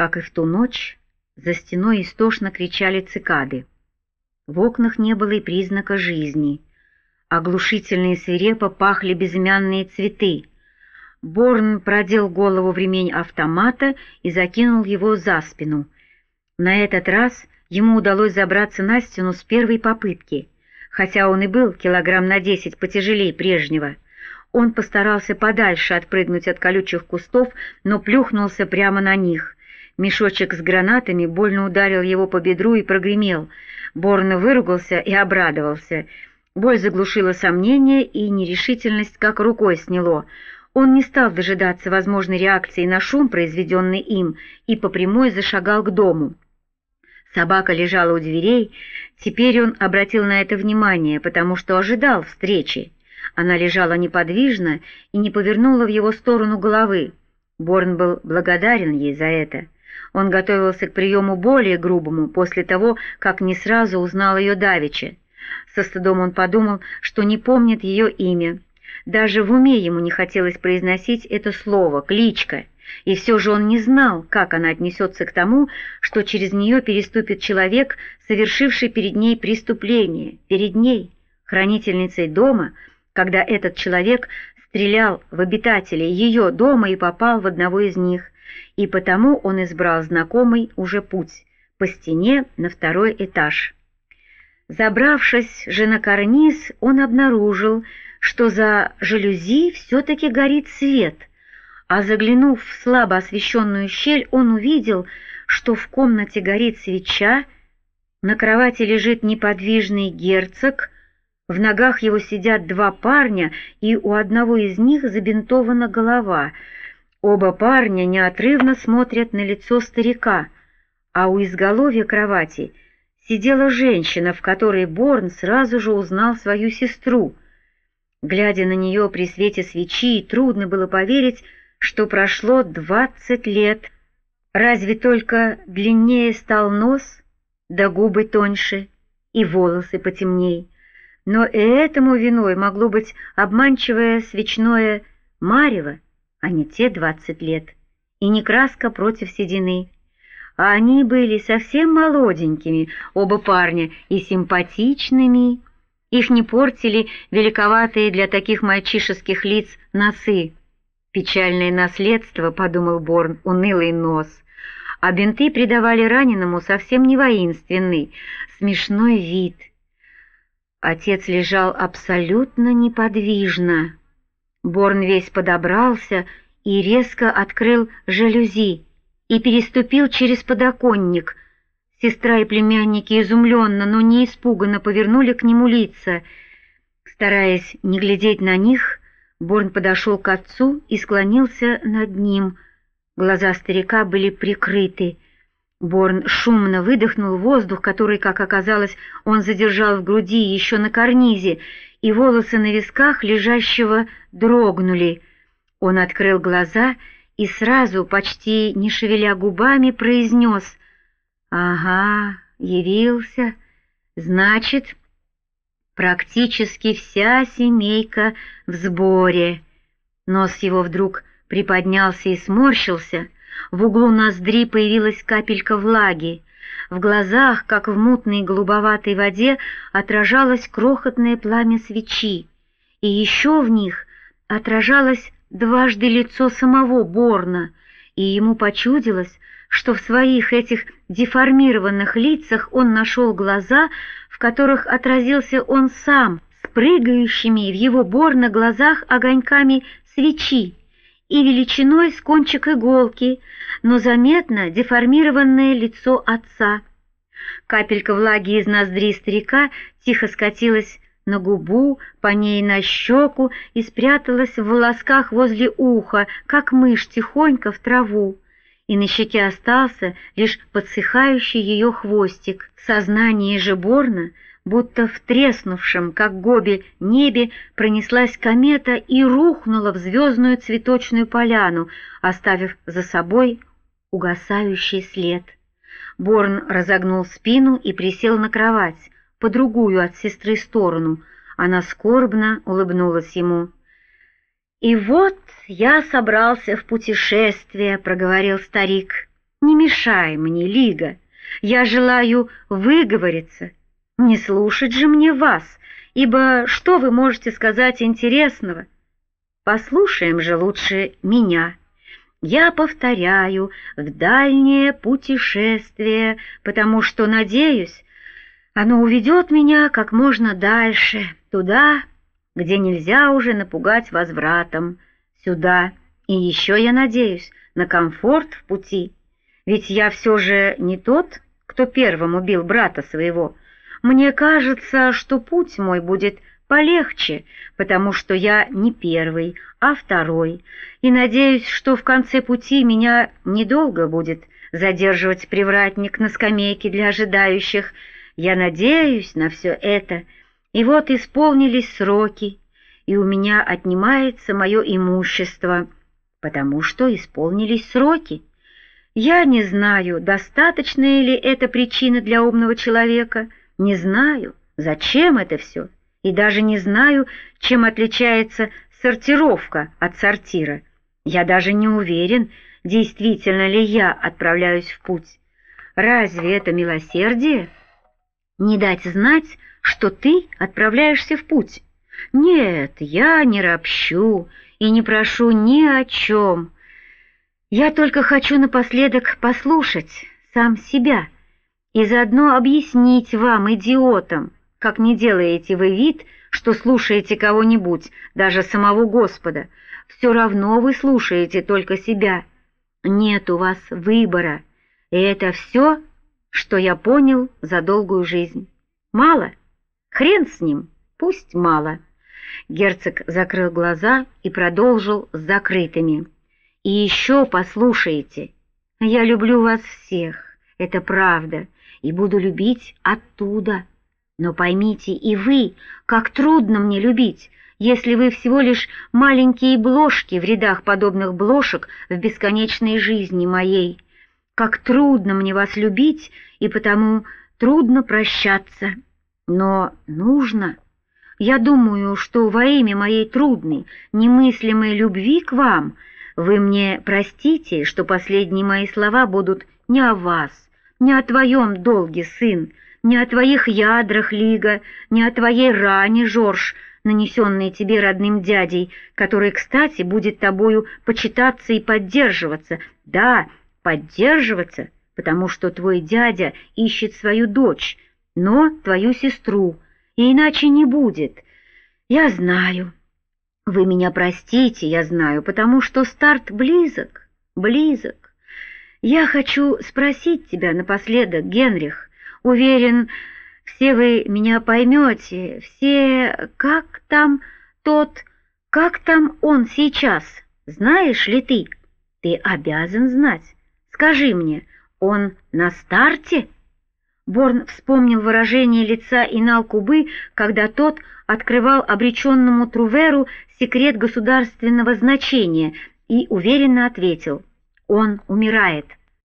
Как и в ту ночь, за стеной истошно кричали цикады. В окнах не было и признака жизни. Оглушительно и свирепо пахли безымянные цветы. Борн продел голову в ремень автомата и закинул его за спину. На этот раз ему удалось забраться на стену с первой попытки, хотя он и был килограмм на 10 потяжелее прежнего. Он постарался подальше отпрыгнуть от колючих кустов, но плюхнулся прямо на них. Мешочек с гранатами больно ударил его по бедру и прогремел. Борн выругался и обрадовался. Боль заглушила сомнения, и нерешительность как рукой сняло. Он не стал дожидаться возможной реакции на шум, произведенный им, и по прямой зашагал к дому. Собака лежала у дверей. Теперь он обратил на это внимание, потому что ожидал встречи. Она лежала неподвижно и не повернула в его сторону головы. Борн был благодарен ей за это. Он готовился к приему более грубому после того, как не сразу узнал ее давеча. Со стыдом он подумал, что не помнит ее имя. Даже в уме ему не хотелось произносить это слово, кличка, и все же он не знал, как она отнесется к тому, что через нее переступит человек, совершивший перед ней преступление, перед ней, хранительницей дома, когда этот человек стрелял в обитателей ее дома и попал в одного из них, и потому он избрал знакомый уже путь по стене на второй этаж. Забравшись же на карниз, он обнаружил, что за жалюзи все-таки горит свет, а заглянув в слабо освещенную щель, он увидел, что в комнате горит свеча, на кровати лежит неподвижный герцог, в ногах его сидят два парня, и у одного из них забинтована голова. Оба парня неотрывно смотрят на лицо старика, а у изголовья кровати сидела женщина, в которой Борн сразу же узнал свою сестру. Глядя на нее при свете свечи, трудно было поверить, что прошло 20 лет. Разве только длиннее стал нос, да губы тоньше, и волосы потемней. Но и этому виной могло быть обманчивое свечное марево, а не те 20 лет, и не краска против седины. А они были совсем молоденькими, оба парня, и симпатичными. Их не портили великоватые для таких мальчишеских лиц носы. «Печальное наследство», — подумал Борн, — «унылый нос». А бинты придавали раненому совсем не воинственный, смешной вид. Отец лежал абсолютно неподвижно. Борн весь подобрался и резко открыл жалюзи и переступил через подоконник. Сестра и племянники изумленно, но не испуганно повернули к нему лица. Стараясь не глядеть на них, Борн подошел к отцу и склонился над ним. Глаза старика были прикрыты. Борн шумно выдохнул воздух, который, как оказалось, он задержал в груди еще на карнизе, и волосы на висках лежащего дрогнули. Он открыл глаза и сразу, почти не шевеля губами, произнес: «Ага, явился. Значит, практически вся семейка в сборе». Нос его вдруг приподнялся и сморщился, в углу ноздри появилась капелька влаги, в глазах, как в мутной голубоватой воде, отражалось крохотное пламя свечи, и еще в них отражалось дважды лицо самого Борна, и ему почудилось, что в своих этих деформированных лицах он нашел глаза, в которых отразился он сам, с прыгающими в его Борна глазах огоньками свечи и величиной с кончик иголки, но заметно деформированное лицо отца. Капелька влаги из ноздри старика тихо скатилась на губу, по ней на щеку и спряталась в волосках возле уха, как мышь тихонько в траву. И на щеке остался лишь подсыхающий ее хвостик. В сознании же Борна, будто в треснувшем, как гобель, небе, пронеслась комета и рухнула в звездную цветочную поляну, оставив за собой угасающий след. Борн разогнул спину и присел на кровать, по другую от сестры сторону. Она скорбно улыбнулась ему. «И вот я собрался в путешествие», — проговорил старик. Не мешай мне, Лига. Я желаю выговориться. Не слушать же мне вас, ибо что вы можете сказать интересного? Послушаем же лучше меня. Я повторяю, в дальнее путешествие, потому что, надеюсь, оно уведет меня как можно дальше, туда, где нельзя уже напугать возвратом, сюда. И еще я надеюсь на комфорт в пути, ведь я все же не тот, кто первым убил брата своего. Мне кажется, что путь мой будет полегче, потому что я не первый, а второй, и надеюсь, что в конце пути меня недолго будет задерживать привратник на скамейке для ожидающих. Я надеюсь на все это, и вот исполнились сроки, и у меня отнимается мое имущество, потому что исполнились сроки. Я не знаю, достаточная ли это причина для умного человека, не знаю, зачем это все, и даже не знаю, чем отличается сортировка от сортира. Я даже не уверен, действительно ли я отправляюсь в путь. Разве это милосердие? Не дать знать, что ты отправляешься в путь? Нет, я не ропщу и не прошу ни о чем. Я только хочу напоследок послушать сам себя и заодно объяснить вам, идиотам, как не делаете вы вид, что слушаете кого-нибудь, даже самого Господа. Все равно вы слушаете только себя. Нет у вас выбора, и это все, что я понял за долгую жизнь. Мало? Хрен с ним, пусть мало. Герцог закрыл глаза и продолжил с закрытыми. И еще послушайте, я люблю вас всех, это правда, и буду любить оттуда. Но поймите и вы, как трудно мне любить, если вы всего лишь маленькие блошки в рядах подобных блошек в бесконечной жизни моей. Как трудно мне вас любить, и потому трудно прощаться. Но нужно. Я думаю, что во имя моей трудной, немыслимой любви к вам вы мне простите, что последние мои слова будут не о вас, не о твоем долге, сын, не о твоих ядрах, Лига, не о твоей ране, Жорж, нанесенной тебе родным дядей, который, кстати, будет тобою почитаться и поддерживаться. Да, поддерживаться, потому что твой дядя ищет свою дочь, но твою сестру, и иначе не будет. Я знаю. Вы меня простите, я знаю, потому что старт близок, близок. Я хочу спросить тебя напоследок, Генрих. Уверен, все вы меня поймете, все... Как там он сейчас? Знаешь ли ты? Ты обязан знать. Скажи мне, он на старте? Борн вспомнил выражение лица Инал-Кубы, когда тот открывал обреченному Труверу секрет государственного значения, и уверенно ответил: «Он умирает».